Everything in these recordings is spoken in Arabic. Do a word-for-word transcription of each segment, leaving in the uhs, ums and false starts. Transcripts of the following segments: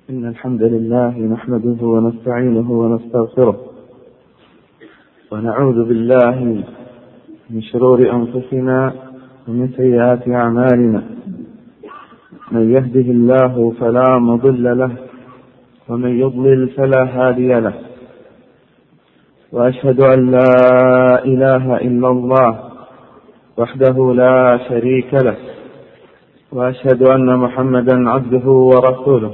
إن الحمد لله نحمده ونستعينه ونستغفره ونعوذ بالله من شرور أنفسنا ومن سيئات أعمالنا. من يهده الله فلا مضل له ومن يضلل فلا هادي له، وأشهد أن لا إله إلا الله وحده لا شريك له، وأشهد أن محمدا عبده ورسوله.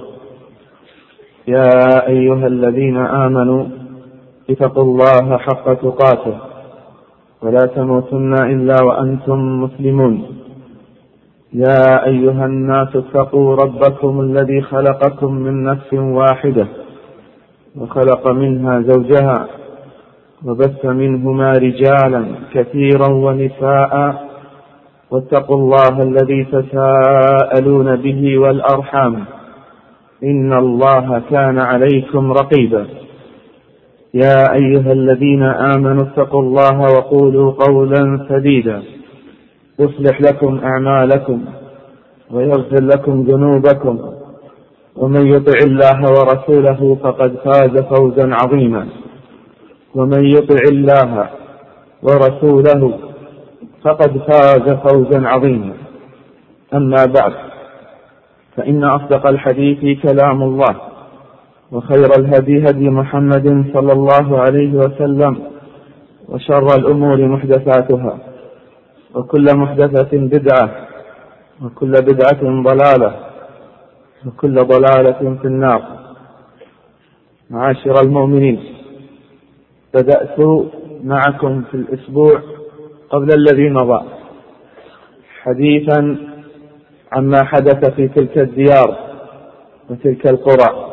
يا أيها الذين آمنوا اتقوا الله حق تقاته ولا تموتن إلا وأنتم مسلمون. يا أيها الناس اتقوا ربكم الذي خلقكم من نفس واحدة وخلق منها زوجها وبث منهما رجالا كثيرا ونساء، واتقوا الله الذي تساءلون به والأرحام إن الله كان عليكم رقيبا. يا أيها الذين آمنوا اتقوا الله وقولوا قولا سديدا يصلح لكم أعمالكم ويغفر لكم ذنوبكم، ومن يطع الله ورسوله فقد فاز فوزا عظيما. ومن يطع الله ورسوله فقد فاز فوزا عظيما. أما بعد، فإن أصدق الحديث كلام الله، وخير الهدي هدي محمد صلى الله عليه وسلم، وشر الأمور محدثاتها، وكل محدثة بدعة، وكل بدعة ضلالة، وكل ضلالة في النار. معاشر المؤمنين، بدأت معكم في الأسبوع قبل الذي مضى حديثا عما حدث في تلك الديار وتلك القرى،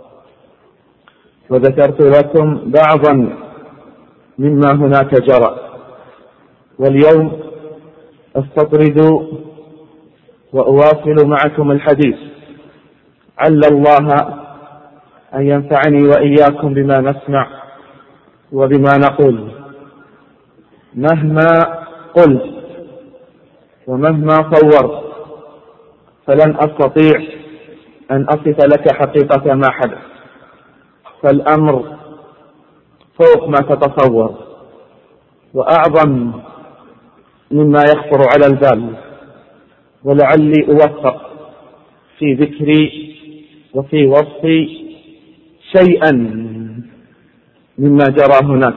وذكرت لكم بعضا مما هناك جرى. واليوم أستطرد وأواصل معكم الحديث، عل الله أن ينفعني وإياكم بما نسمع وبما نقول. مهما قلت ومهما صورت فلن أستطيع أن أصف لك حقيقة ما حدث، فالأمر فوق ما تتصور وأعظم مما يخطر على البال. ولعلي أوفق في ذكري وفي وصفي شيئا مما جرى هناك.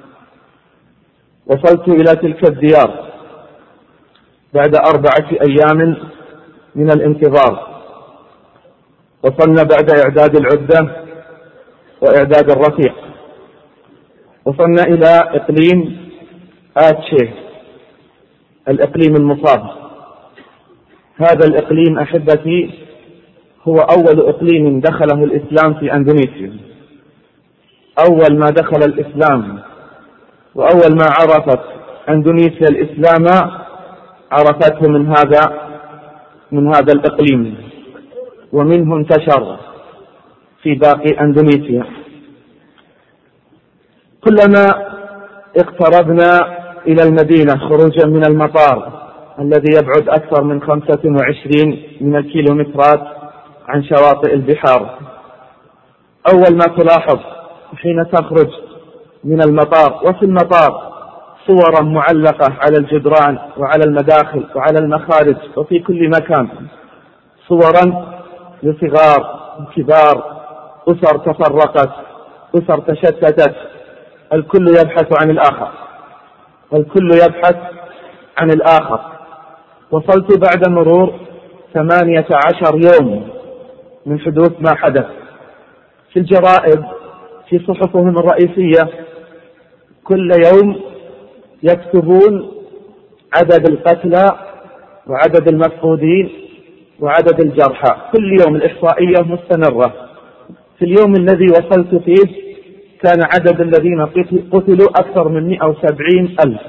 وصلت إلى تلك الديار بعد أربعة أيام من الانتظار. وصلنا بعد إعداد العدة وإعداد الرفيق. وصلنا إلى إقليم آتشيه، الإقليم المصاب. هذا الإقليم أحبتي هو أول إقليم دخله الإسلام في أندونيسيا. أول ما دخل الإسلام وأول ما عرفت أندونيسيا الإسلام عرفته من هذا من هذا الإقليم، ومنه انتشر في باقي أندونيسيا. كلما اقتربنا إلى المدينة خروجا من المطار الذي يبعد أكثر من خمسة وعشرين من الكيلومترات عن شواطئ البحار، أول ما تلاحظ حين تخرج من المطار وفي المطار صورا معلقة على الجدران وعلى المداخل وعلى المخارج وفي كل مكان، صورا لصغار وكبار، أسر تفرقت، أسر تشتتت، الكل يبحث عن الآخر، الكل يبحث عن الآخر. وصلت بعد مرور ثمانية عشر يوم من حدوث ما حدث. في الجرائد في صحفهم الرئيسية كل يوم يكتبون عدد القتلى وعدد المفقودين وعدد الجرحى، كل يوم الإحصائية مستمرة. في اليوم الذي وصلت فيه كان عدد الذين قتلوا أكثر من مئة وسبعين ألف،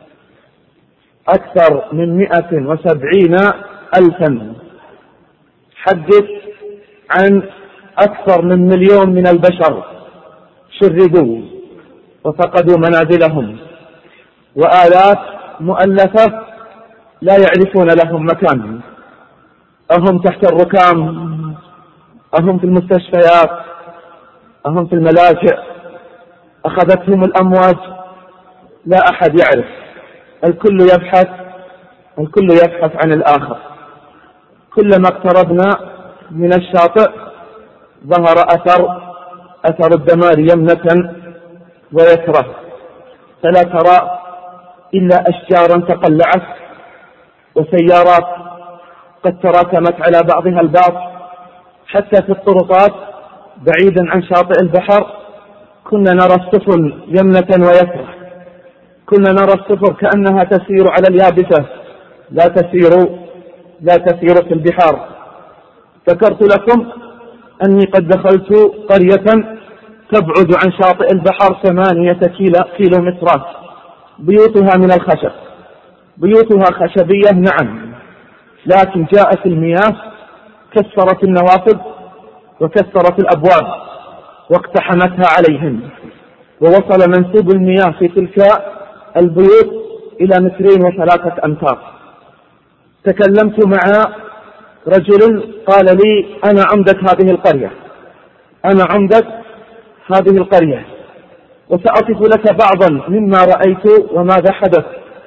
أكثر من مئة وسبعين ألفا. حدث عن أكثر من مليون من البشر شردوا وفقدوا منازلهم، وآلاف مؤلفة لا يعرفون لهم مكان، أهم تحت الركام أهم في المستشفيات؟ أهم في الملاجئ؟ أخذتهم الأمواج؟ لا أحد يعرف، الكل يبحث الكل يبحث عن الآخر. كلما اقتربنا من الشاطئ ظهر أثر أثر الدمار يمنة ويسرة، فلا ترى إلا أشجارا تقلعت وسيارات قد تراكمت على بعضها البعض. حتى في الطرقات بعيدا عن شاطئ البحر كنا نرى السفن يمنة ويسرة، كنا نرى السفن كأنها تسير على اليابسة لا تسير لا تسير في البحار. ذكرت لكم أني قد دخلت قرية تبعد عن شاطئ البحر ثمانية كيلو مترات، بيوتها من الخشب، بيوتها خشبية نعم، لكن جاءت المياه كسرت النوافذ وكسرت الأبواب واقتحمتها عليهم، ووصل منسوب المياه في تلك البيوت إلى مترين وثلاثة أمتار. تكلمت مع رجل قال لي أنا عمدة هذه القرية أنا عمدة هذه القرية وسأصف لك بعضا مما رأيت وماذا حدث.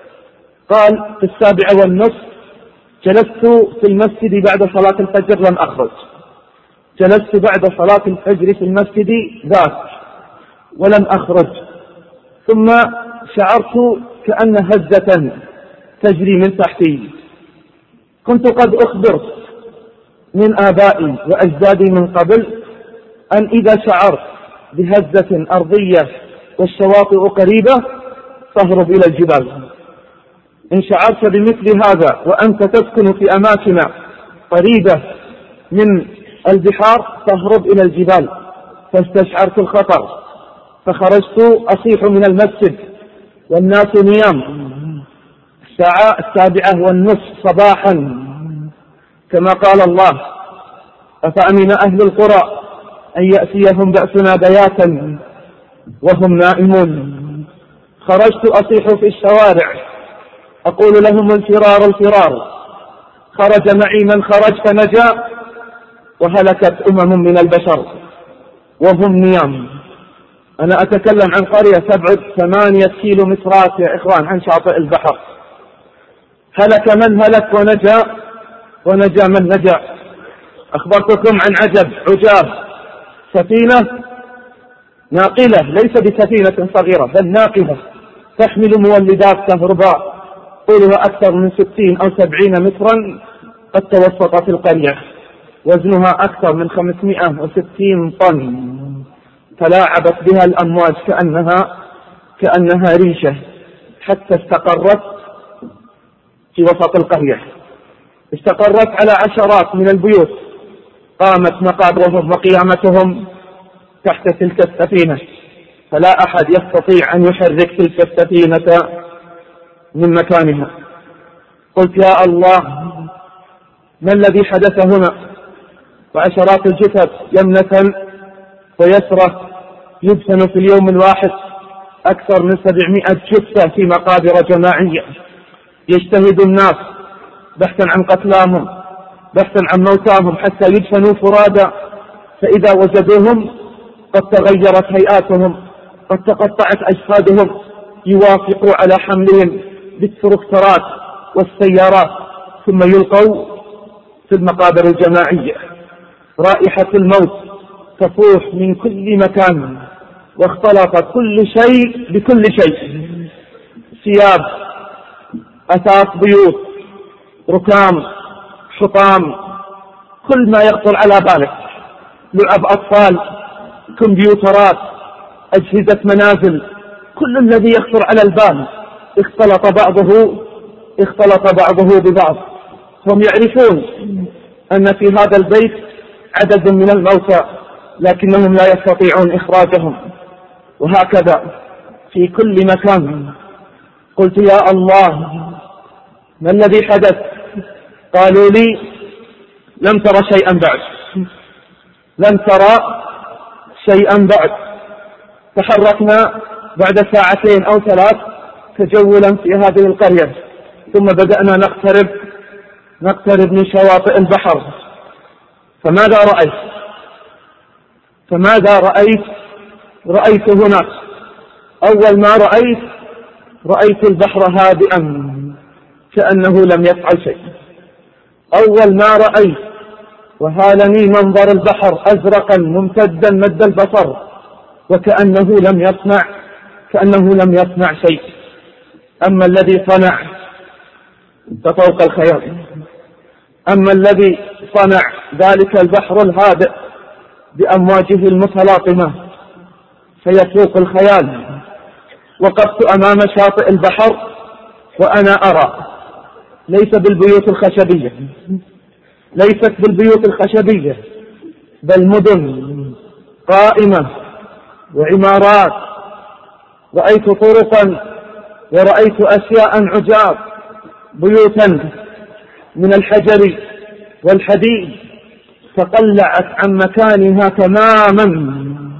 قال في السابعة والنصف جلست في المسجد بعد صلاة الفجر لم أخرج، جلست بعد صلاة الفجر في المسجد ذاك ولم أخرج، ثم شعرت كأن هزة تجري من تحتي. كنت قد أخبرت من آبائي وأجدادي من قبل أن إذا شعرت بهزة أرضية والشواطئ قريبة فاهرب إلى الجبال. إن شعرت بمثل هذا وأنت تسكن في أماكن قريبة من البحار فاهرب إلى الجبال. فاستشعرت الخطر فخرجت أصيح من المسجد والناس نيام، الساعة السابعة والنصف صباحا كما قال الله أفأمن أهل القرى أن يأتيهم بأسنا بياتا وهم نائمون. خرجت أصيح في الشوارع أقول لهم الفرار الفرار، خرج معي من خرج فنجا وهلكت أمم من البشر وهم نيام. أنا أتكلم عن قرية تبعد ثمانية كيلو مترات يا إخوان عن شاطئ البحر. هلك من هلك ونجا ونجا من نجا. أخبرتكم عن عجب عجاب، سفينة ناقلة ليس بسفينة صغيرة بل ناقلة تحمل مولدات كهرباء طولها أكثر من ستين أو سبعين مترا قد توسطت القرية، وزنها أكثر من خمسمائة وستين طن، تلاعبت بها الأمواج كأنها كأنها ريشة حتى استقرت في وسط القرية. استقرت على عشرات من البيوت، قامت مقابرهم وقيامتهم تحت تلك السفينة، فلا أحد يستطيع أن يحرك تلك السفينة من مكانها. قلت يا الله ما الذي حدث هنا؟ وعشرات الجثث يمنة ويسرة يدفن في اليوم الواحد أكثر من سبعمائة جثة في مقابر جماعية. يجتهد الناس بحثا عن قتلاهم بحثا عن موتاهم حتى يدفنوا فرادا، فإذا وجدوهم قد تغيرت هيئاتهم قد تقطعت أجسادهم يوافقوا على حملهم بالتركترات والسيارات ثم يلقوا في المقابر الجماعية. رائحة الموت تفوح من كل مكان واختلط كل شيء بكل شيء، ثياب، أثاث بيوت، ركام، حطام، كل ما يخطر على بالك، لعب أطفال، كمبيوترات، أجهزة منازل، كل الذي يخطر على البال اختلط بعضه اختلط بعضه ببعض. هم يعرفون أن في هذا البيت عدد من الموتى لكنهم لا يستطيعون إخراجهم، وهكذا في كل مكان. قلت يا الله ما الذي حدث؟ قالوا لي لم ترى شيئا بعد لم ترى شيئا بعد. تحركنا بعد ساعتين أو ثلاث تجولا في هذه القرية، ثم بدأنا نقترب نقترب من شواطئ البحر. فماذا رأيت؟ فماذا رأيت؟ رأيت هناك أول ما رأيت رأيت البحر هادئا كأنه لم يفعل شيء. أول ما رأيت وهالني منظر البحر أزرقا ممتدا مد البصر وكأنه لم يصنع كأنه لم يصنع شيء. أما الذي صنع ففوق الخيال. أما الذي صنع ذلك البحر الهادئ بأمواجه المتلاطمة فيفوق الخيال. وقفت أمام شاطئ البحر وأنا أرى ليس بالبيوت الخشبية ليست بالبيوت الخشبية بل مدن قائمة وعمارات. رأيت طرقا ورأيت أشياء عجاب، بيوتا من الحجر والحديد تقلعت عن مكانها تماما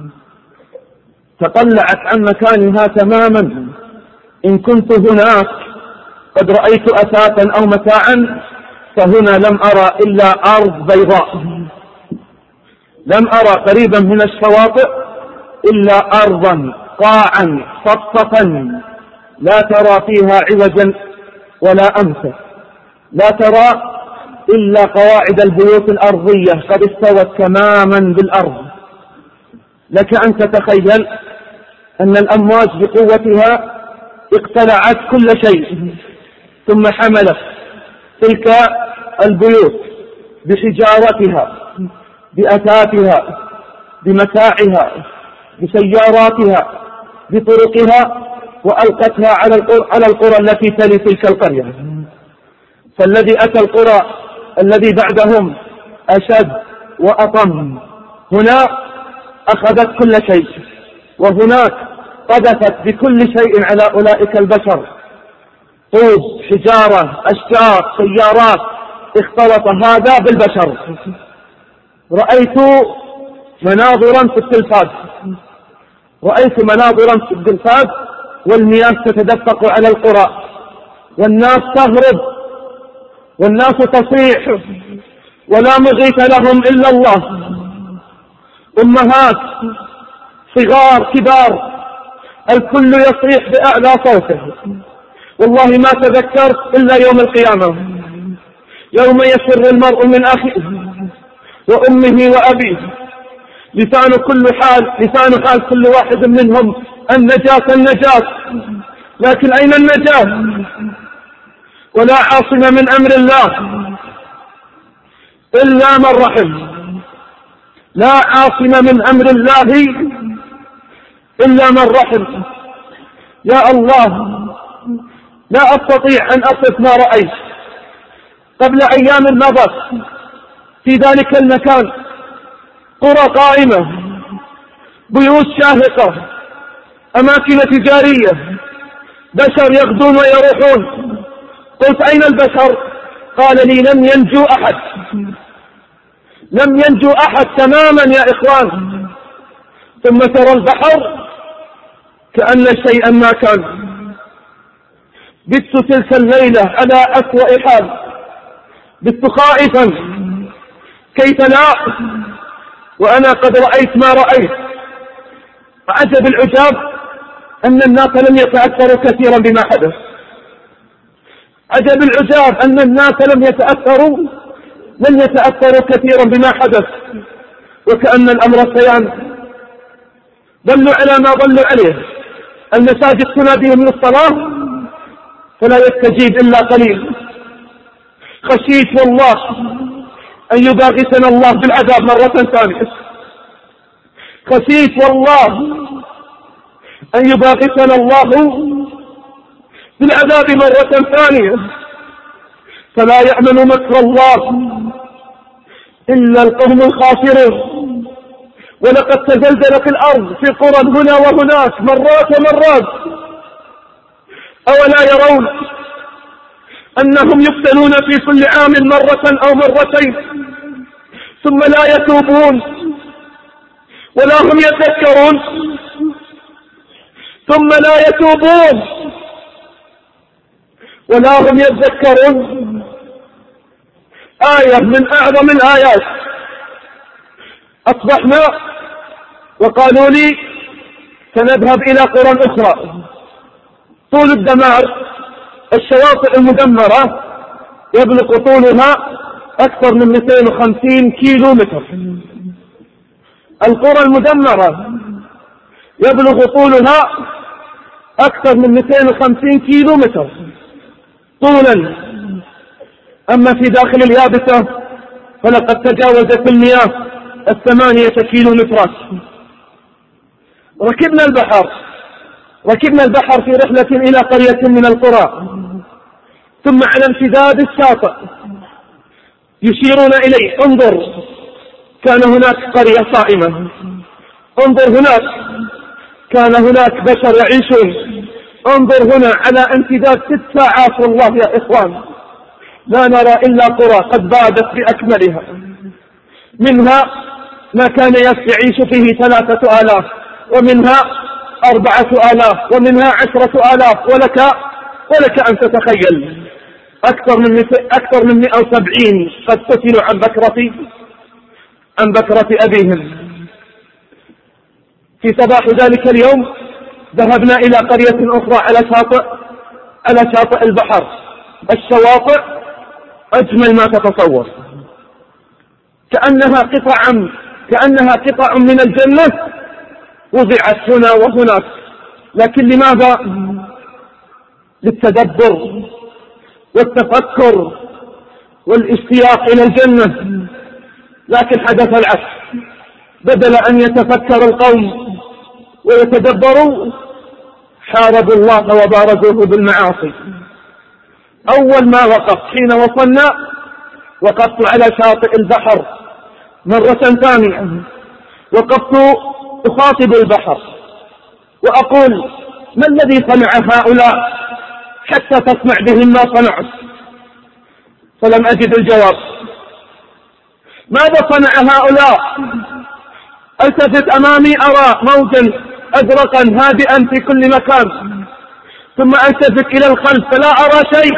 تقلعت عن مكانها تماما. إن كنت هناك قد رأيت أثاثا أو متاعا فهنا لم أرى إلا أرض بيضاء. لم أرى قريبا من الشواطئ إلا أرضا قاعا صفصفا لا ترى فيها عوجا ولا أمسا. لا ترى إلا قواعد البيوت الأرضية قد استوت تماما بالأرض. لك أن تتخيل أن الأمواج بقوتها اقتلعت كل شيء ثم حملت تلك البيوت بحجارتها بأثاثها بمتاعها بسياراتها بطرقها وألقتها على القرى التي تلي تلك القرية. فالذي أتى القرى الذي بعدهم أشد وأطم. هنا أخذت كل شيء وهناك قذفت بكل شيء على أولئك البشر. طوب حجارة أشجار سيارات اختلط هذا بالبشر. رأيت مناظرا في التلفاز رأيت مناظرا في التلفاز والمياه تتدفق على القرى والناس تهرب والناس تصيح ولا مغيث لهم إلا الله. أمهات صغار كبار الكل يصيح بأعلى صوته. والله ما تذكرت إلا يوم القيامة يوم يفر المرء من أخيه وأمه وأبيه. لسان كل حال لسان حال كل واحد منهم النجاة النجاة. لكن أين النجاة؟ ولا عاصم من أمر الله إلا من رحم. لا عاصم من أمر الله إلا من رحم. يا الله لا أستطيع أن أصف ما رأيت. قبل أيام مضت في ذلك المكان قرى قائمة بيوت شاهقة أماكن تجارية بشر يغدون ويروحون. قلت أين البشر؟ قال لي لم ينجو أحد لم ينجو أحد تماما يا إخوان. ثم ترى البحر كأن شيئا ما كان. بت تلك الليلة على أسوأ حال. بت خائفا كيف لا وأنا قد رأيت ما رأيت. عجب العجاب أن الناس لم يتأثروا كثيرا بما حدث. عجب العجاب أن الناس لم يتأثروا لم يتأثروا كثيرا بما حدث وكأن الأمر سيان. ظلوا على ما ظلوا عليه. المساجد تناديهم للصلاة فلا يستجيب إلا قليل. خشيت والله أن يباغتنا الله بالعذاب مرة ثانية. خشيت والله أن يباغتنا الله بالعذاب مرة ثانية. فلا يأمن مكر الله إلا القوم الخاسرون. ولقد تزلزلت الأرض في قرى هنا وهناك مرات ومرات. أولا يرون أنهم يفتنون في كل عام مرة أو مرتين ثم لا يتوبون ولا هم يتذكرون ثم لا يتوبون ولا هم يتذكرون. آية من أعظم الآيات. أصبحنا وقالوا لي سنذهب إلى قرى أخرى. طول الدمار الشواطئ المدمرة يبلغ طولها أكثر من مئتين وخمسين كيلو متر. القرى المدمرة يبلغ طولها أكثر من مئتين وخمسين كيلو متر طولا. أما في داخل اليابسة فلقد تجاوزت المياه الثمانية كيلو مترات. ركبنا البحر ركبنا البحر في رحلة إلى قرية من القرى، ثم على امتداد الشاطئ يشيرون إليه: انظر، كان هناك قرية صائمة، انظر هناك كان هناك بشر يعيشون، انظر هنا على امتداد ست ساعات. والله يا إخوان لا نرى إلا قرى قد بادت بأكملها، منها ما كان يعيش فيه ثلاثة آلاف، ومنها أربعة آلاف، ومنها عشرة آلاف، ولك ولك أن تتخيل أكثر من أكثر من مئة وسبعين قد قتلوا عن بكرة عن بكرة أبيهم. في صباح ذلك اليوم ذهبنا إلى قرية أخرى على شاطئ على شاطئ البحر. الشواطئ أجمل ما تتصور، كأنها قطع كأنها قطع من الجنة وضعت هنا وهناك. لكن لماذا؟ للتدبر والتفكر والاشتياق إلى الجنة. لكن حدث العكس، بدل أن يتفكر القوم ويتدبروا حاربوا الله وبارزوه بالمعاصي. أول ما وقفت حين وصلنا وقفت على شاطئ البحر مرة ثانية، وقفت أخاطب البحر وأقول: ما الذي صنع هؤلاء حتى تصنع بهم ما صنعت؟ فلم أجد الجواب. ماذا صنع هؤلاء؟ التفت أمامي أرى موجا أزرقا هادئا في كل مكان، ثم التفت إلى الخلف فلا أرى شيء،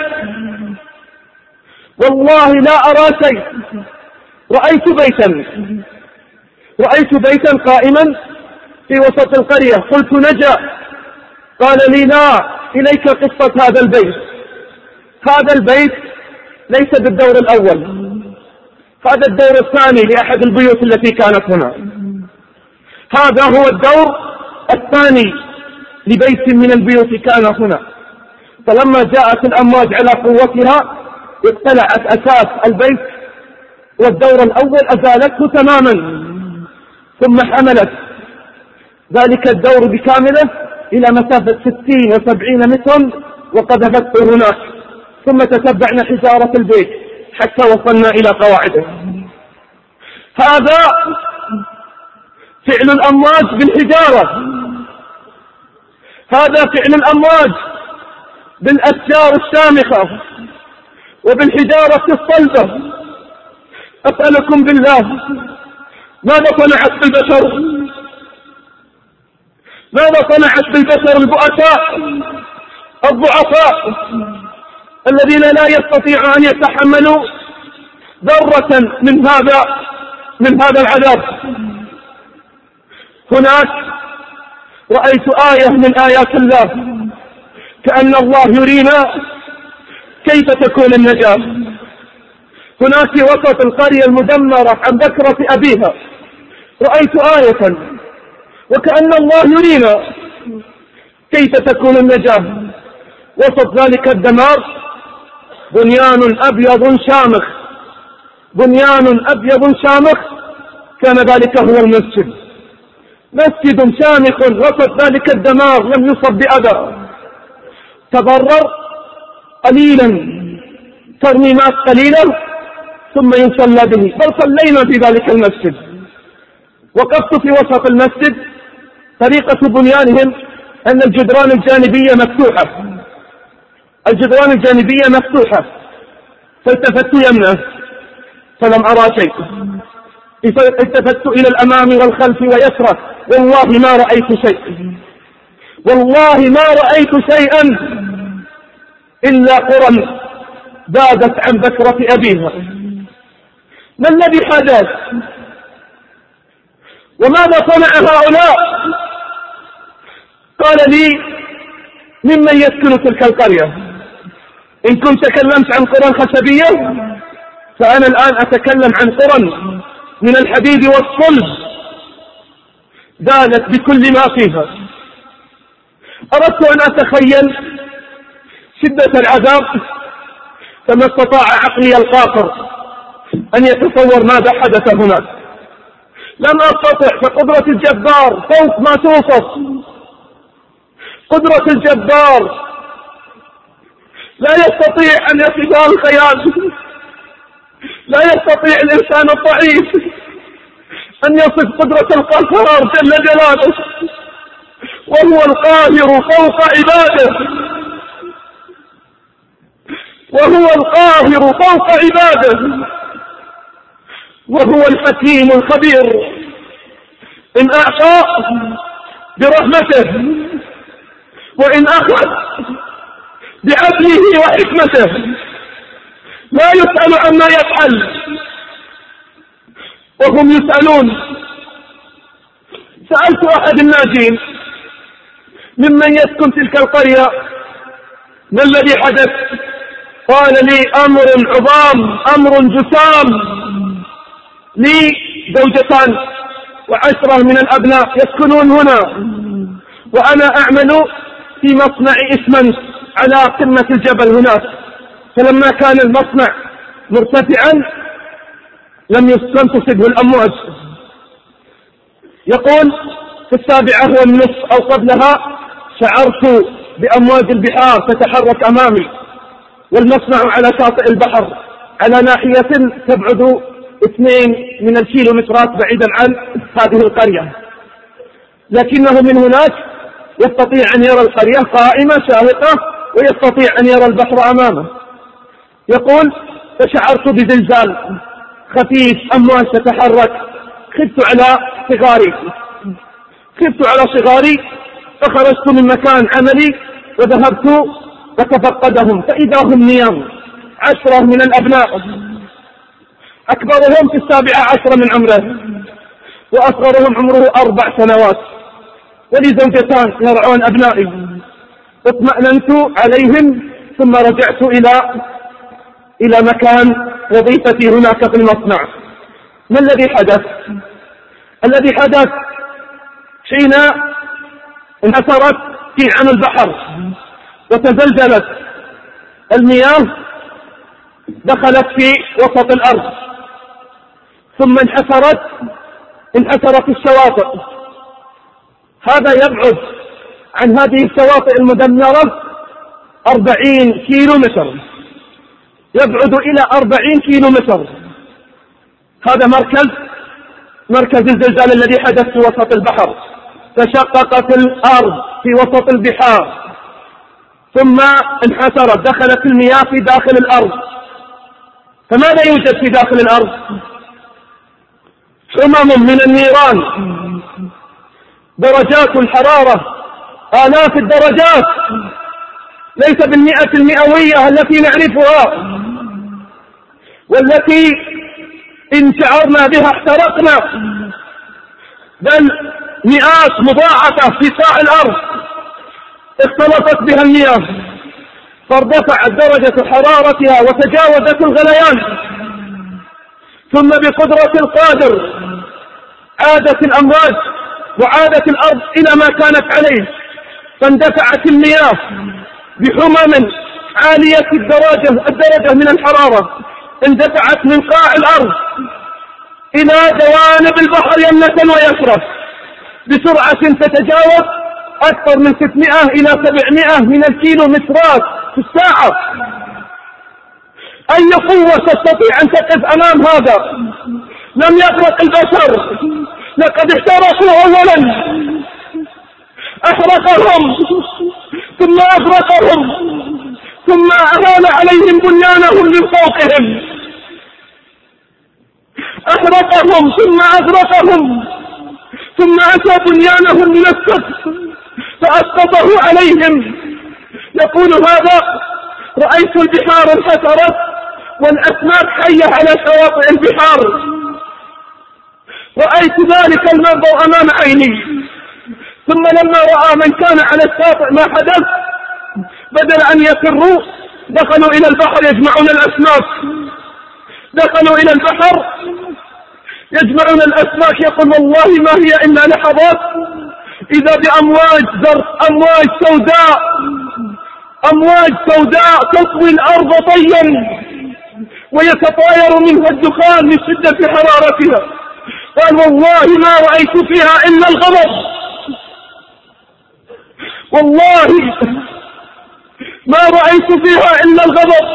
والله لا أرى شيء. رأيت بيتا رأيت بيتا قائما في وسط القرية. قلت: نجا. قال لي: لا، إليك قصة هذا البيت. هذا البيت ليس بالدور الأول، هذا الدور الثاني لأحد البيوت التي كانت هنا. هذا هو الدور الثاني لبيت من البيوت كان هنا. فلما جاءت الأمواج على قوتها اطلعت أساس البيت والدور الأول أزالته تماما، ثم حملت ذلك الدور بكامله إلى مسافة ستين وسبعين مترا وقذفته هناك، ثم تتبعنا حجارة البيت حتى وصلنا إلى قواعده. هذا فعل الأمواج بالحجارة، هذا فعل الأمواج بالأشجار الشامخة وبالحجارة الصلبة. أسألكم بالله، ماذا صنعت بالبشر؟ ماذا صنعت بالبشر البؤساء الضعفاء الذين لا يستطيعون أن يتحملوا ذرة من هذا من هذا العذاب؟ هناك رأيت آية من آيات الله، كأن الله يرينا كيف تكون النجاة. هناك في وسط القرية المدمرة عن بكرة أبيها رأيت آية، وكأن الله يرينا كيف تكون النجاة. وسط ذلك الدمار بنيان أبيض شامخ بنيان أبيض شامخ كان ذلك هو المسجد. مسجد شامخ وسط ذلك الدمار لم يصب بأذى، تضرر قليلا، ترميمات قليلة ثم يصلى به. بل صلينا في ذلك المسجد. وقفت في وسط المسجد. طريقة بنيانهم أن الجدران الجانبية مفتوحة الجدران الجانبية مفتوحة فالتفت يمنه فلم أرى شيء، التفت إلى الأمام والخلف ويسره، والله ما رأيت شيء، والله ما رأيت شيئا إلا قرى بادت عن بكرة أبيها. ما الذي حدث؟ وماذا صنع هؤلاء؟ قال لي: ممن يسكن تلك القرية؟ إن كنت تكلمت عن قرى خشبية فأنا الآن أتكلم عن قرى من الحديد والصلب دانت بكل ما فيها. أردت أن أتخيل شدة العذاب فما استطاع عقلي القاصر أن يتصور ماذا حدث هناك. لم أستطع، فقدرة الجبار فوق ما توصف. قدرة الجبار لا يستطيع أن يصفها الخيال. لا يستطيع الإنسان الضعيف أن يصف قدرة القهار جل جلاله، وهو القاهر فوق عباده، وهو القاهر فوق عباده، وهو الحكيم الخبير. إن أعطى برحمته، وإن أخذ بعدله وحكمته، لا يسأل عما يفعل وهم يسألون. سألت أحد الناجين ممن يسكن تلك القرية: ما الذي حدث؟ قال لي: أمر عظام، أمر جسام. لي زوجتان وعشرة من الأبناء يسكنون هنا، وأنا أعمل في مصنع إسمنت على قمة الجبل هناك. فلما كان المصنع مرتفعا لم تصبه الأمواج. يقول: في السابعة والنصف أو قبلها شعرت بأمواج البحار تتحرك أمامي، والمصنع على شاطئ البحر على ناحية تبعد اثنين من الكيلومترات بعيدا عن هذه القرية، لكنه من هناك يستطيع أن يرى القرية قائمة شاهقة، ويستطيع أن يرى البحر أمامه. يقول: فشعرت بزلزال خفيف، أمواج تتحرك. خفت على صغاري خفت على صغاري فخرجت من مكان عملي وذهبت وتفقدهم، فإذا هم نيام، عشرة من الأبناء، أكبرهم في السابعة عشرة من عمره، وأصغرهم عمره أربع سنوات، ولي زوجتان يرعون أبنائي. اطمأننت عليهم ثم رجعت إلى إلى مكان وظيفتي هناك في المصنع. ما الذي حدث؟ الذي حدث حين انحسرت في عن البحر وتزلزلت المياه، دخلت في وسط الأرض، ثم انحسرت انحسرت الشواطئ. هذا يبعد عن هذه الشواطئ المدمرة أربعين كيلو متر، يبعد إلى أربعين كيلو متر. هذا مركز مركز الزلزال الذي حدث في وسط البحر. تشققت الأرض في وسط البحار، ثم انحسرت، دخلت المياه في داخل الأرض. فماذا يوجد في داخل الأرض؟ حمم من النيران، درجات الحرارة آلاف الدرجات، ليس بالمئة المئوية التي نعرفها والتي إن شعرنا بها احترقنا، بل مئات مضاعفة في ساع الأرض اختلطت بها المياه فارتفعت درجة حرارتها وتجاوزت الغليان. ثم بقدرة القادر عادت الأمواج وعادت الأرض إلى ما كانت عليه، فاندفعت المياه بحمم عالية الدرجة الدرجة من الحرارة، اندفعت من قاع الأرض إلى جوانب البحر يمنة ويسرى بسرعة تتجاوز أكثر من ستمائة إلى سبعمائة من الكيلومترات في الساعة. أي قوة تستطيع أن تقف أمام هذا؟ لم يغرق البشر، لقد احترقوا أولا، أحرقهم ثم أغرقهم ثم أهان عليهم بنيانهم من فوقهم، أحرقهم ثم أغرقهم ثم أتى بنيانهم من السقف فأسقطه عليهم. يقول هذا: رأيت البحار انحسرت والأسماك حية على شواطئ البحار، رأيت ذلك المنظر أمام عيني. ثم لما رأى من كان على الشاطئ ما حدث، بدل أن يفروا دخلوا إلى البحر يجمعون الأسماك. دخلوا إلى البحر يجمعون الأسماك. يقول والله ما هي إلا لحظات إذا بأمواج زرق، أمواج سوداء، أمواج سوداء تطوي الأرض طيا ويتطاير منها الدخان من شدة حرارتها. قال والله ما رأيت فيها إلا الغضب، والله ما رأيت فيها إلا الغضب.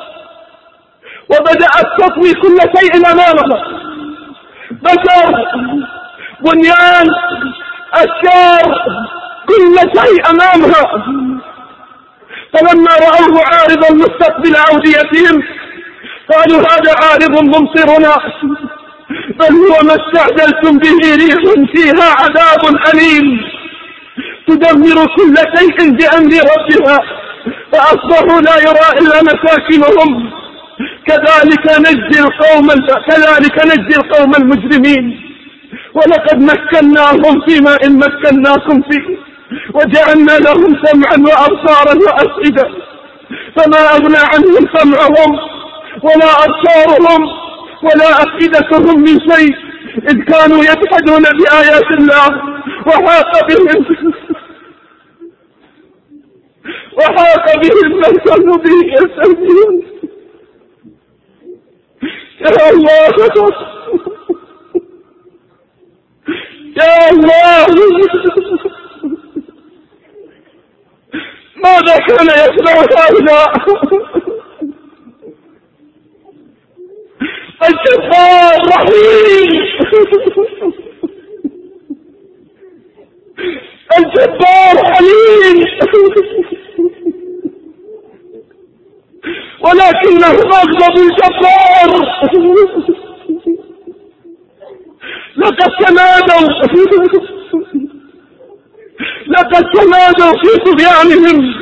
وبدأت تطوي كل شيء أمامها، بشر، بنيان، أشجار، كل شيء أمامها. فلما رأوه عارضا مستقبل أوديتهم قالوا هذا عارض ممطرنا، بل هو ما استعجلتم به ريح فيها عذاب أليم تدمر كل شيء بأمر ربها فأصبحوا لا يرى إلا مساكنهم. كذلك نجزي القوم كذلك نجزي القوم المجرمين. ولقد مكناهم فيما إن مكناكم فيه وجعلنا لهم سمعا وأبصارا وأفئدة فما أغنى عنهم سمعهم ولا أبصارهم ولا أفئدتهم من شيء إذ كانوا يجحدون بآيات الله وحاق بهم وحاق بهم ما كانوا به يستهزئون. يا الله يا الله، ماذا كان يصنع هؤلاء؟ الجبار رحيم، الجبار حليم، ولكنهم أغضبوا الجبار. لقد تمادوا لقد تمادوا في طغيانهم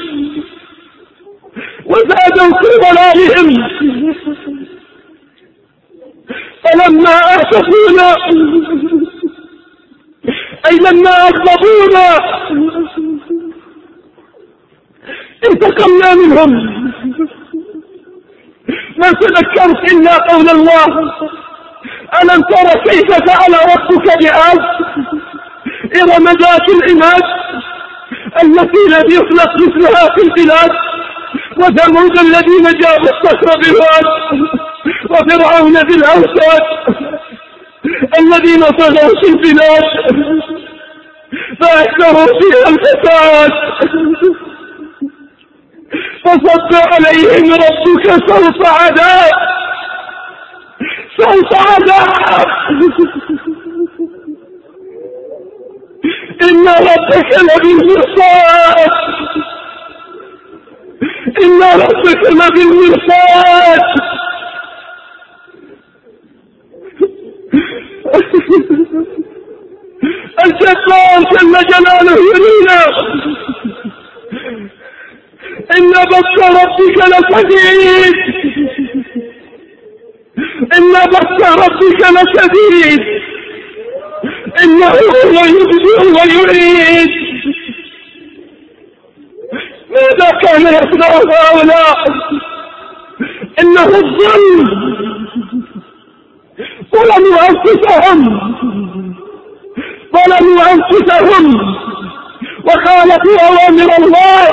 وزادوا في ضلالهم. فلما آسفونا أي لما أغضبونا انتقمنا منهم. ما تذكرت إلا قول الله ألم تر كيف فعل ربك بعاد إرم ذات العماد التي لم يخلق مثلها في البلاد وثمود الذين جابوا الصخر بالواد وفرعون بالأوتاد الذين طغوا في البلاد فأكثروا فيها الفساد فصب عليهم ربك سوط عذاب سوط عذاب. إن ربك لبالمرصاد إن ربك لبالمرصاد. الجبار جل جلاله يرينا إن بطش ربك لشديد إن بطش ربك لشديد إنه هو يبدئ ويعيد. ماذا كان يصنع هؤلاء؟ إنه الظلم، ظلموا أنفسهم ظلموا أنفسهم وخالفوا أوامر الله.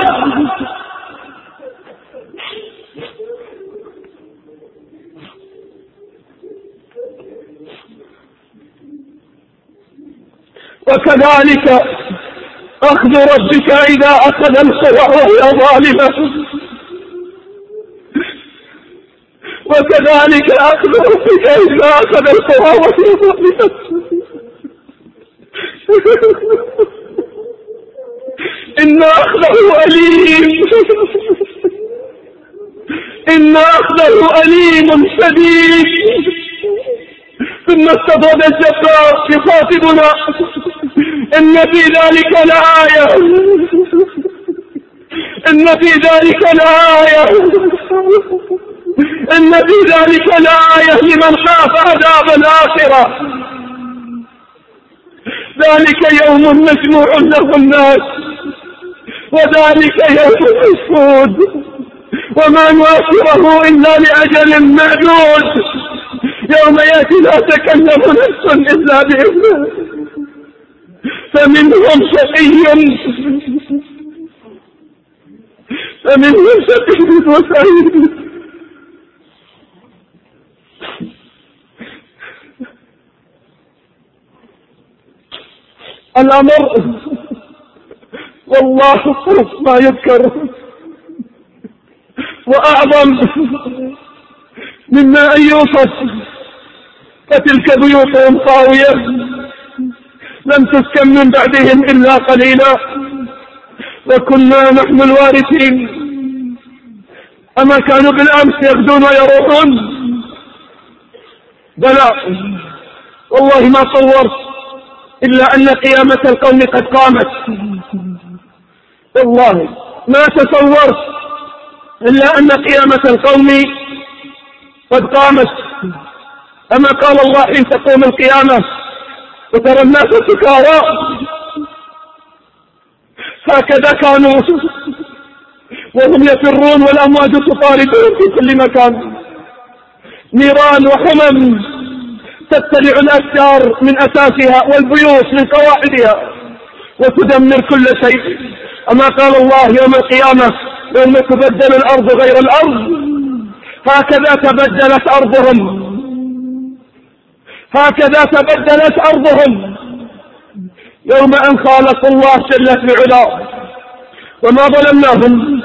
وكذلك أخذ ربك إذا أخذ القرى وهي ظالمة وكذلك أخذ ربك إذا أخذ القرى وهي ظالمة إن أخذه أليم إن أخذه أليم شديد. ثم استطرد الجبار يخاطبنا إن في ذلك لآية إن في ذلك لآية إن في ذلك لآية لمن خاف عذاب الآخرة ذلك يوم مجموع له الناس وذلك يوم مشهود وما نواصره إلا لأجل معدود يوم يأتي لا تكلم نفس إلا بإذنه فمنهم شقي فمنهم شقي وسعيد. الأمر والله فوق ما يذكر وأعظم مما أن يوصف. فتلك بيوتهم خاوية لم تسكن من بعدهم إلا قليلا وكنا نحن الوارثين. أما كانوا بالأمس يغدون ويروحون؟ بلى والله ما صورت إلا أن قيامة القوم قد قامت. والله ما تصورت إلا أن قيامة القوم قد قامت. أما قال الله إن تقوم القيامة وترى الناس سكارى هكذا كانوا وهم يفرون والأمواج تطاردهم في كل مكان. نيران وحمم تبتلع الأشجار من أساسها والبيوت من قواعدها وتدمر كل شيء. أما قال الله يوم القيامة يوم تبدل الأرض غير الأرض هكذا تبدلت أرضهم هكذا تبدلت أرضهم يوم أن خالقوا الله جل في علاه. وما ظلمناهم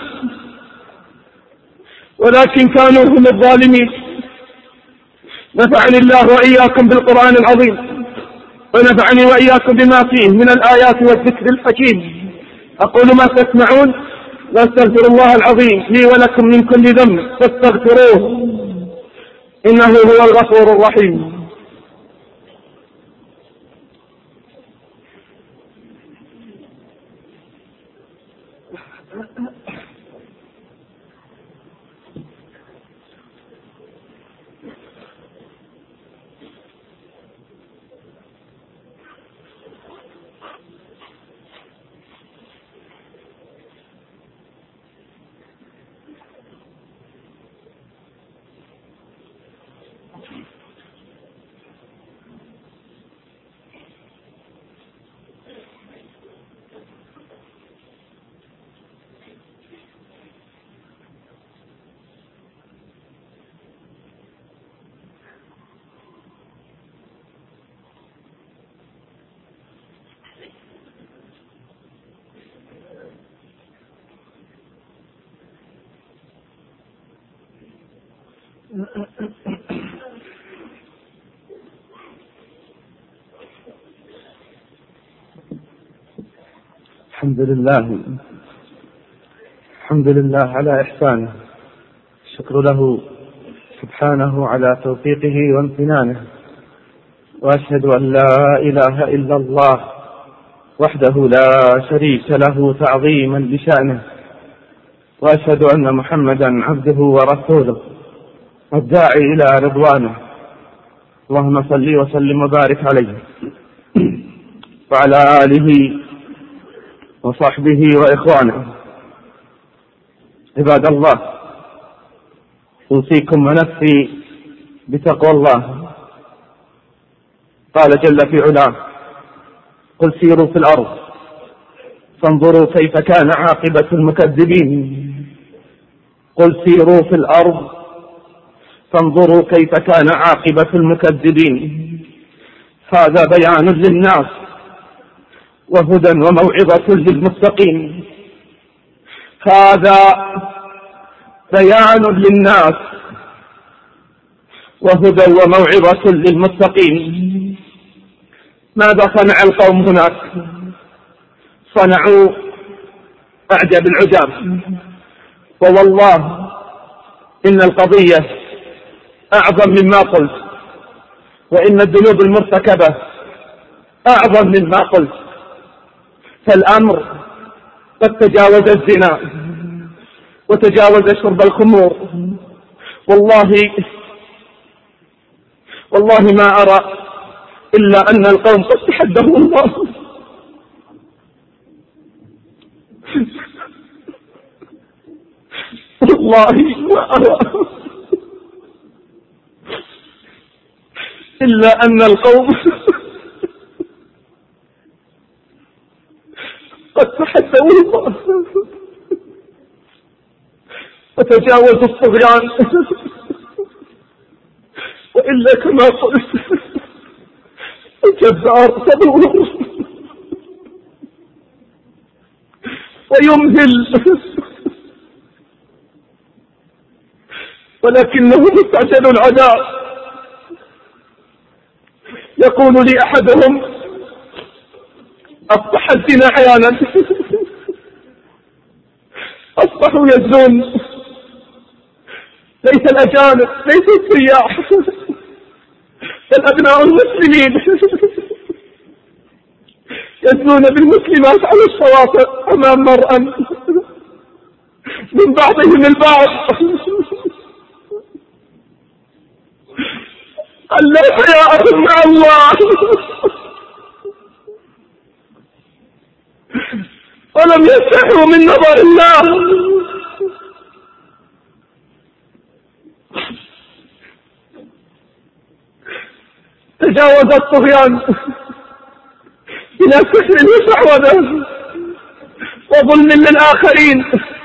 ولكن كانوا هم الظالمين. نفعني الله وإياكم بالقرآن العظيم ونفعني وإياكم بما فيه من الآيات والذكر الحكيم. أقول ما تسمعون واستغفر الله العظيم لي ولكم من كل ذنب فاستغفروه إنه هو الغفور الرحيم. الحمد لله الحمد لله على إحسانه. الشكر له سبحانه على توفيقه وامتنانه. وأشهد أن لا إله إلا الله وحده لا شريك له تعظيما لشأنه. وأشهد أن محمدا عبده ورسوله الداعي إلى رضوانه. اللهم صل وسلم وبارك عليه وعلى آله وصحبه وإخوانه. عباد الله أوصيكم ونفسي بتقوى الله. قال جل في علاه قل سيروا في الأرض فانظروا كيف كان عاقبة المكذبين. قل سيروا في الأرض فانظروا كيف كان عاقبة المكذبين. هذا بيان للناس وهدى وموعظة للمتقين. هذا بيان للناس وهدى وموعظة للمتقين. ماذا صنع القوم هناك؟ صنعوا أعجب العجاب. ووالله إن القضية أعظم مما قلت وإن الذنوب المرتكبة أعظم مما قلت. فالأمر قد تجاوز الزنا وتجاوز شرب الخمور. والله والله ما أرى إلا أن القوم قد حده الله. والله ما أرى إلا أن القوم قد تحدوا الله وتجاوزوا الطغيان، وإلا كما قلت الجبار صبور ويمهل، ولكنه مستعجل العذاب. يقول لي أحدهم: أصبح الزنا عيانا، أصبحوا يزنون، ليس الأجانب، ليس السياح، بل أبناء المسلمين يزنون بالمسلمات على الشواطئ أمام مرأى من بعضهم البعض. ألا حياءهم مع الله، ولم يستحوا من نظر الله. تجاوز الطغيان إلى سحر وشعوذة وظلم للآخرين،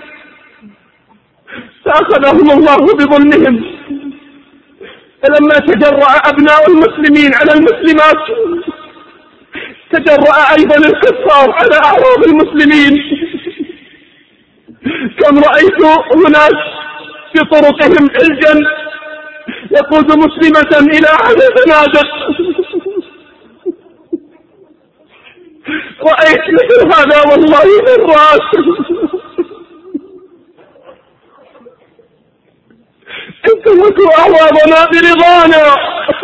فأخذهم الله بظلمهم. فلما تجرأ أبناء المسلمين على المسلمات، تجرأ أيضا الكفار على أعراض المسلمين. كم رأيت هناك في طرقهم عجا يقود مسلمة إلى أحد الفنادق. رأيت مثل هذا والله بالرأس. انتهكوا أعراضنا برضانا،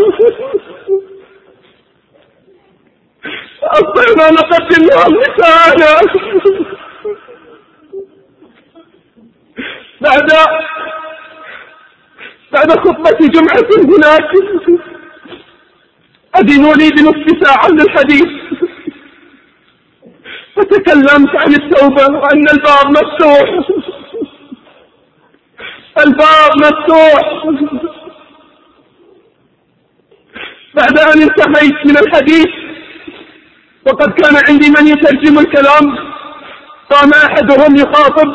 فأصبحنا نقدم لهم نساءنا. بعد بعد خطبة جمعة هناك أذنوا لي بنصف ساعة للحديث، فتكلمت عن التوبة وأن الباب مفتوح، الباب مفتوح. بعد أن انتهيت من الحديث وقد كان عندي من يترجم الكلام، قام أحدهم يخاطب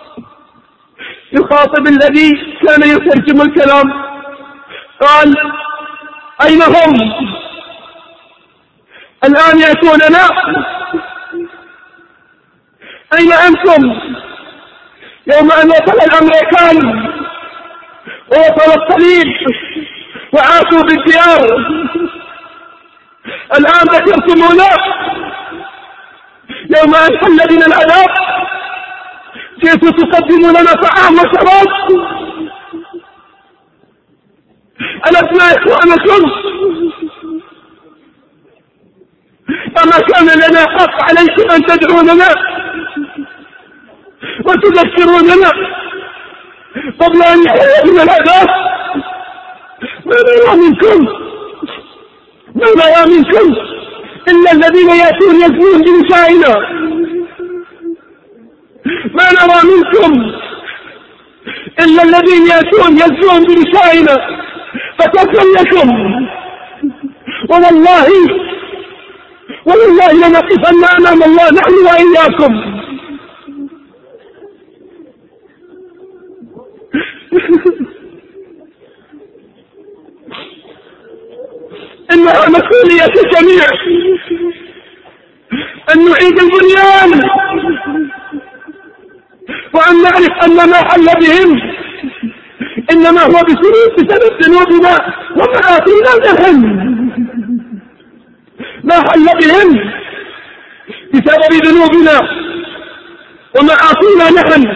يخاطب الذي كان يترجم الكلام، قال: أين هم؟ الآن يأتوننا، أين أنتم يوم أن وصل الأمريكان ووصل الصليب وعاشوا بالديار؟ الآن ذكرتمونا يوم أن حل بنا العذاب، جئتوا تقدموا لنا طعام وشراب. ألسنا إخوانكم؟ أما كان لنا حق عليكم أن تدعوننا وتذكروننا قبل أن يحل بنا العذاب؟ ما نرى منكم ما نرى منكم إلا الذين يأتون يزنون بنسائنا. ما نرى منكم إلا الذين يأتون يزنون بنسائنا. فتكن لكم، والله والله لنقفن أمام الله نحن وإياكم. إنها مسؤولية الجميع أن نعيد البنيان، وأن نعرف أن ما حل بهم إنما هو بسبب ذنوبنا ومعاصينا نحن. ما حل بهم بسبب ذنوبنا ومعاصينا نحن.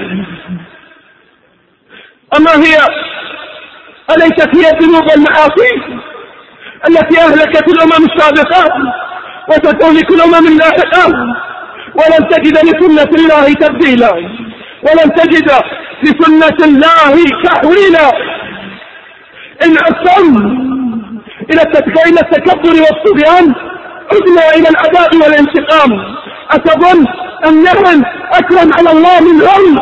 أما هي أليست هي الذنوب والمعاصي التي أهلكت الأمم السابقة وستهلك الأمم اللاحقة؟ ولن تجد لسنة الله تبديلا، ولن تجد لسنة الله تحويلا. إن عصم إلى التكبر والطغيان عدنا إلى العذاب والانتقام. أتظن أن نحن أكرم على الله منهم؟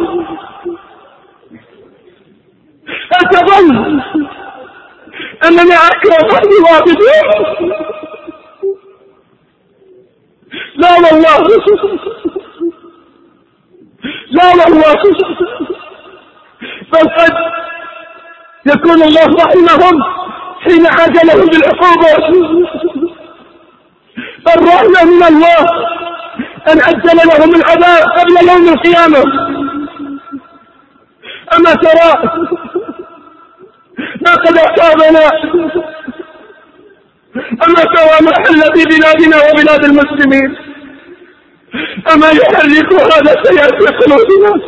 أتظن أننا أكرم على الله منهم؟ لا والله، لا والله، بل قد يكون الله رحمهم حين عاجلهم بالعقوبة. الرحمة من الله أن عجل لهم العذاب قبل يوم القيامة. أما ترى ما قد أصابنا، أما ترى ما حل في بلادنا وبلاد المسلمين، أما يحرك هذا الشيء في قلوبنا؟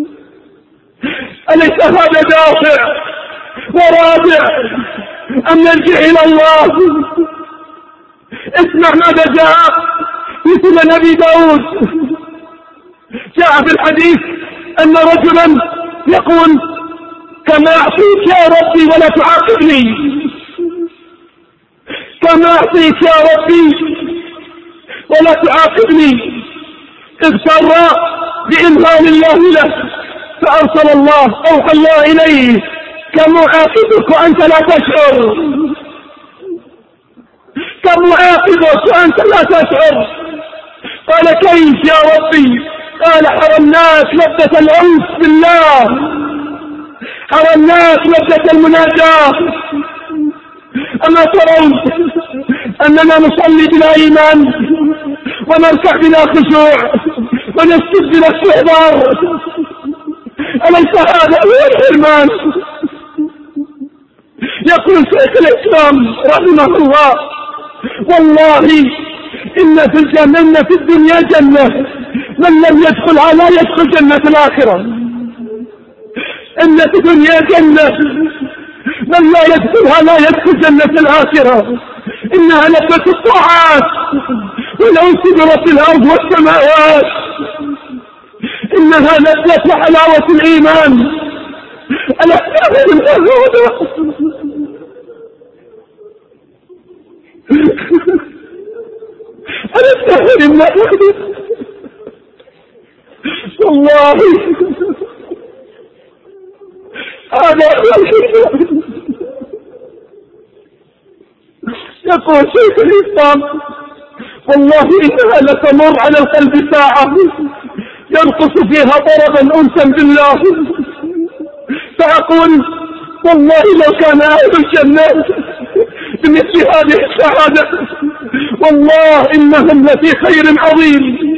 أليس هذا دافع ورادع أن نرجع إلى الله؟ اسمع ماذا جاء في سنن أبي داود. جاء في الحديث أن رجلا يقول: كما أعطيك يا ربي ولا تعاقبني، كما أعطيك يا ربي ولا تعاقبني. اغتر بإمهال الله له فأرسل الله، أوحى الله إليه: كم أعاقبك وأنت لا تشعر، كم أعاقبك وأنت لا تشعر. قال: كيف يا ربي؟ قال: حرمناك لذة الأنس بالله، حرمناك لذة المناجاة. أما ترون أننا نصلي بلا إيمان، ونركع بلا خشوع، ونسجد بلا استحضار؟ أليس هذا هو الحرمان؟ يقول شيخ الإسلام رحمه الله: والله إن في الجنة، إن في الدنيا جنة من لم يدخلها لا يدخل جنة الآخرة. إن في الدنيا جنة من لا يدخلها لا يدخل جنة الآخرة. إنها لذة الطاعات والأنس برب الأرض والسماوات، إنها لذة وحلاوة الإيمان. ألا تفهم الأهود؟ ألا تفهم الأهود؟ والله هذا هو الحكمة. يقول شيخ الإسلام: والله إنها لتمر على القلب ساعة ينقص فيها ضربا أنسا بالله، فأقول: والله لو كان أهل الجنة بمثل هذه السعادة والله إنهم لفي خير عظيم.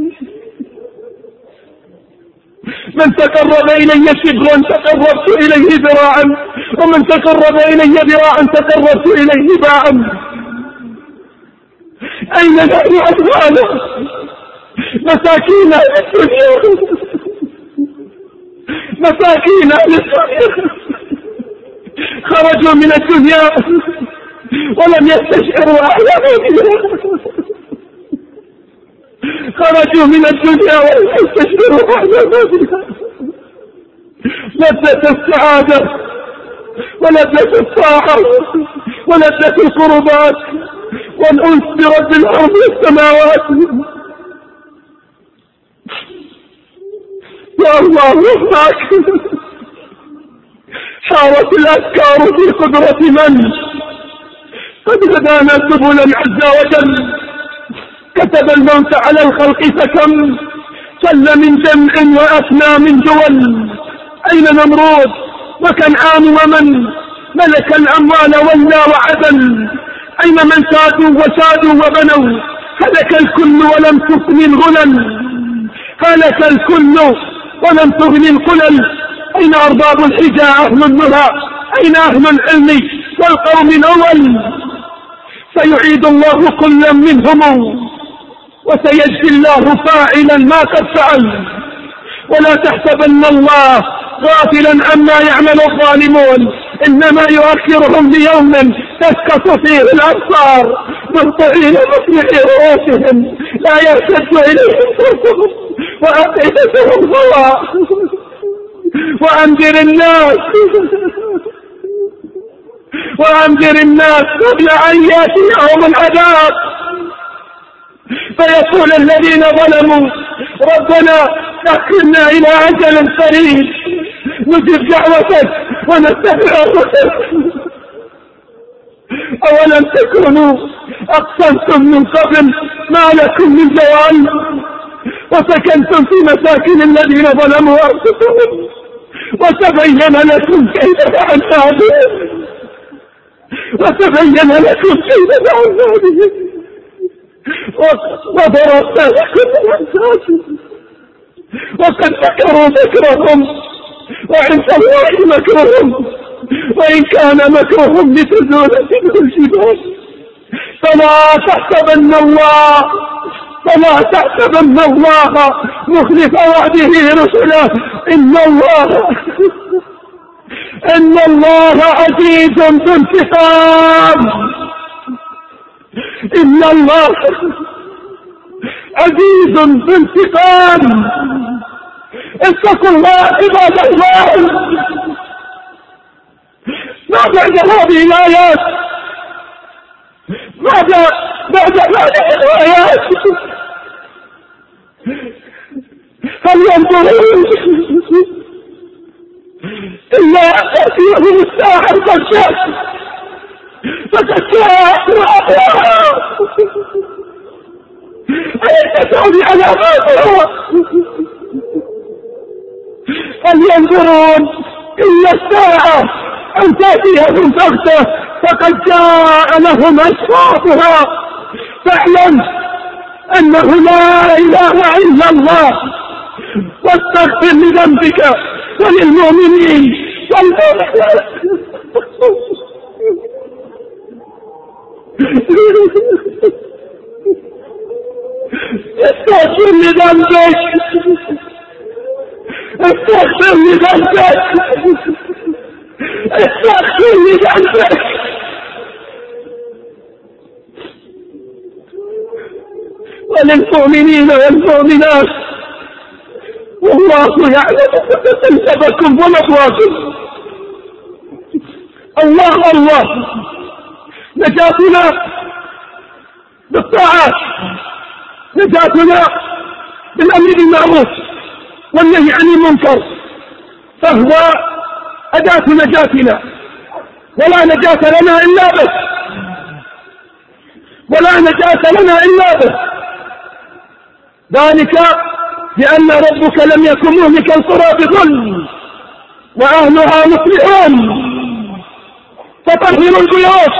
من تقرب إلي شبرا تقربت إليه ذراعا، ومن تقرب إلي ذراعا تقربت إليه باعا. أين نحن أهوانا مساكين للدنيا، مساكين للدنيا خرجوا من الدنيا ولم يستشعروا أحلامهم، خرجوا من الدنيا ولم يستشعروا أحلامهم. لذة السعادة ولذة الطاعة ولذة القربات والأنس برب الأرض والسماوات. يا الله وفاك، حارت الأفكار في قدرة من قد هدانا سبلا عز وجل. كتب الموت على الخلق فكم سل من جمع وأثنى من دول. أين نمرود وكنعان ومن ملك الأموال ولى وعدل؟ أين من سادوا وسادوا وبنوا؟ هلك الكل ولم تغن الغلل، هلك الكل ولم تغن القلل. أين أرباب الحجى أهل النهى؟ أين أهل العلم والقوم الأول؟ سيعيد الله كلا منهم وسيجزي الله فاعلا ما قد فعل. ولا تحسبن الله غافلا عما يعمل الظالمون، إنما يؤخرهم ليوم تسقط فيه الأبصار مهطعين مصنعي رؤوسهم لا يرتد إليهم طرفهم وأفئدتهم هواء. وأنذر الناس وأنذر الناس قبل أن يأتي يوم العذاب فيقول الذين ظلموا ربنا أخرنا إلى أجل قريب نجب دعوتك ونتبع رسلك أولم تكونوا أقسمتم من قبل ما لكم من زوال وسكنتم في مساكن الذين ظلموا أنفسهم وتبين لكم كيف فعلنا بهم وتبين لكم كيف فعلنا بهم وضربنا لكم الأمثال وقد مكروا مكرهم وعند الله مكرهم وإن كان مكرهم لتزول منه الجبال فلا تحسبن الله فلا تحسبن الله مخلف وعده رسله إن الله إن الله عزيز ذو انتقام إن الله عزيز ذو انتقام اتقوا الله عباد الله. ما بعد هذه الآيات ماذا بعد هذه الآيات هل ينظرون إلا أن تأتيهم الساحة البشر فقد جاء أمرها أليس تعودي على ماذا هل ينظرون إلا الساعة أن تأتيهم بغتة فقد جاء لهم أشراطها فاعلم أنه لا إله إلا الله واستغفر لذنبك وللمؤمنين والمؤمنات. استغفر لذنبك استغفر لذنبك استغفر لذنبك وللمؤمنين والمؤمنات والله يعلم متقلبكم ومثواكم. الله الله نجاتنا بالطاعات نجاتنا بالأمر بالمعروف والنهي عن المنكر فهو أداة نجاتنا ولا نجاة لنا إلا به ولا نجاة لنا إلا به ذلك لأن ربك لم يكن مهلك القرى بظلم وأهلها مصلحون. فطهروا البيوت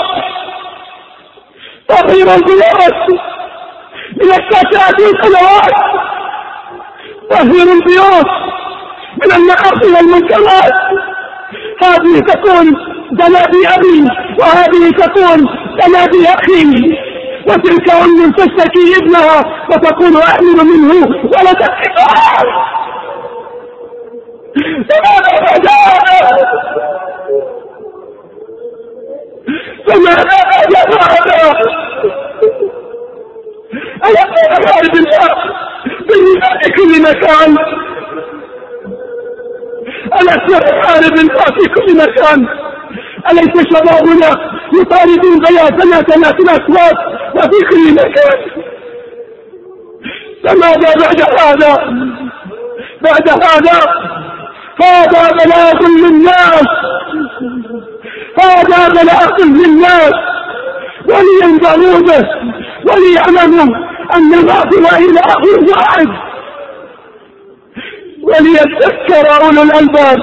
طهروا البيوت من الفساد والخلوات طهروا البيوت من المعاصي والمنكرات. هذه تكون جنابي أبي وهذه تكون جنابي أخي وتلك أم تشتكي ابنها وتكون أحمل منه ولد الحفاظ. فماذا بعد فماذا بعد هذا أيقول غالب الله بالنساء كل مكان أليس غالب الله في كل مكان أليس شبابنا يطاردون بياتنا ثلاث الأسواق وفي كل مكان. فماذا بعد هذا بعد هذا هذا بلاغ للناس هذا بلاغ للناس ولينظروا به وليعلموا أن الله إله واحد وليذكر أولو الألباب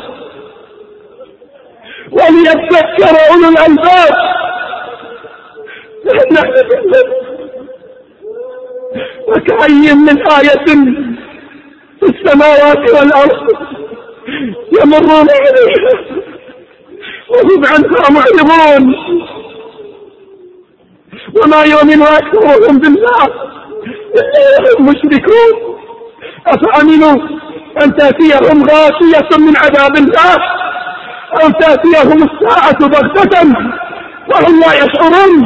وليذكر أولو الألباب. وكأي من آية في السماوات والأرض يمرون عليها وهم عنها معرضون وما يؤمن أكثرهم بالله إلا هم مشركون. أفأمنوا أن تأتيهم غاشية من عذاب الله أو تأتيهم الساعة بغتة وهم لا يشعرون.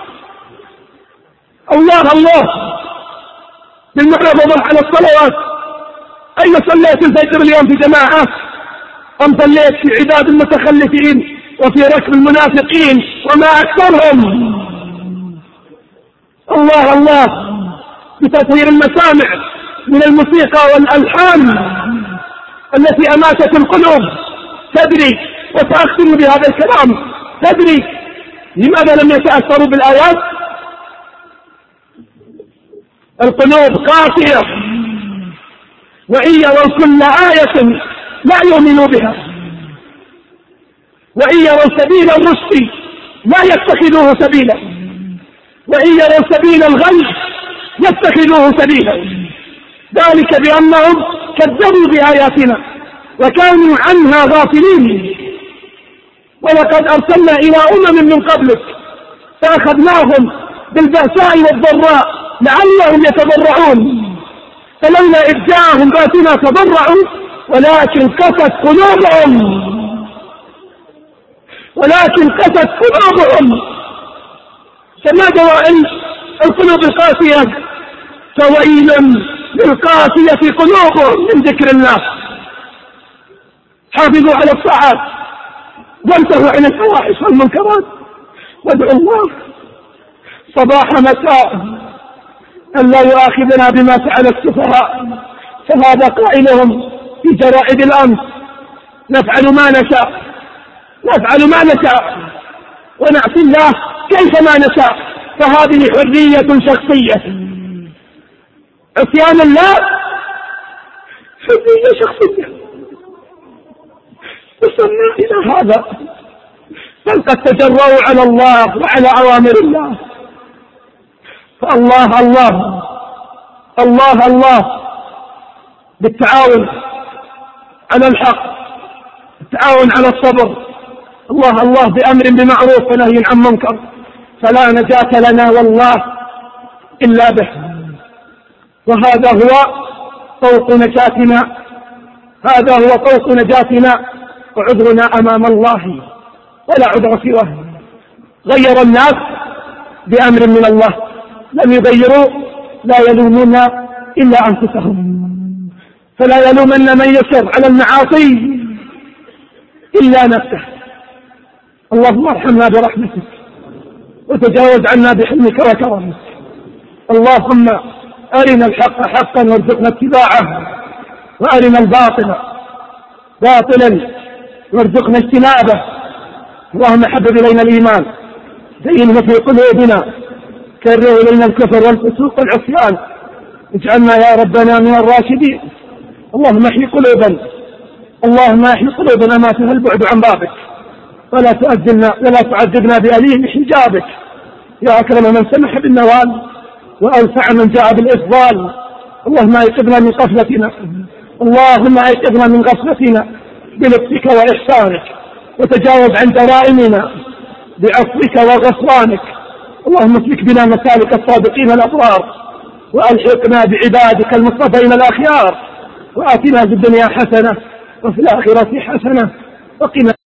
الله الله بالمحافظة على الصلوات. أين صليت الفجر اليوم في جماعة أم صليت في عباد المتخلفين وفي ركب المنافقين وما أكثرهم؟ الله الله بتطهير المسامع من الموسيقى والألحان التي أماتت القلوب. تدري، وسأختم بهذا الكلام، تدري لماذا لم يتأثروا بالآيات؟ القلوب قاسية، وإن يروا كل آية لا يؤمنوا بها، وإن يروا سبيل الرشد لا يتخذوه سبيلا، وإن يروا سبيل الغي يتخذوه سبيلا، ذلك بأنهم كذبوا بآياتنا وكانوا عنها غافلين. ولقد أرسلنا إلى أمم من قبلك فأخذناهم بالبأساء والضراء لعلهم يتضرعون، فلولا إذ جاءهم بأسنا تضرعوا ولكن قست قلوبهم ولكن قست قلوبهم فما دواء القلوب القاسية؟ فويل للقاسية قلوبهم من ذكر الله. حافظوا على الطاعات وانتهوا عن الفواحش والمنكرات، وادعوا الله صباح مساء أن لا يؤاخذنا بما فعل السفهاء، فهذا قائلهم في جرائد الأمس: نفعل ما نشاء نفعل ما نشاء ونعصي الله كيف ما نشاء، فهذه حرية شخصية. عصيان الله حرية شخصية. وصلنا إلى هذا، بل قد تجرؤوا على الله وعلى أوامر الله. فالله الله الله الله بالتعاون على الحق، التعاون على الصبر، الله الله بأمر بمعروف ونهي عن منكر، فلا نجاة لنا والله إلا به. وهذا هو طوق نجاتنا، هذا هو طوق نجاتنا وعذرنا أمام الله ولا عذر سواه. غير الناس بأمر من الله، لم يغيروا لا يلومون إلا أنفسهم، فلا يلومن من يصر على المعاصي إلا نفسه. اللهم ارحمنا برحمتك وتجاوز عنا بحلمك وكرمك. اللهم أرنا الحق حقا وارزقنا اتباعه، وأرنا الباطل باطلا وارزقنا اجتنابه. اللهم حبب إلينا الإيمان، زينه في قلوبنا، كره إلينا الكفر والفسوق والعصيان، اجعلنا يا ربنا من الراشدين. اللهم احي قلوبنا، اللهم احي قلوبنا ما فيها البعد عن بابك، ولا تؤذلنا ولا تعذبنا بأليم حجابك يا أكرم من سمح بالنوال وأوسع من جاء بالإفضال. اللهم ايقظنا من غفلتنا، اللهم ايقظنا من غفلتنا بلطفك وإحسانك، وتجاوز عن جرائمنا بعفوك وغفرانك. اللهم اسلك بنا مسالك الصادقين الأبرار، وألحقنا بعبادك المصطفين الأخيار، وآتنا في الدنيا حسنة وفي الآخرة حسنة وقنا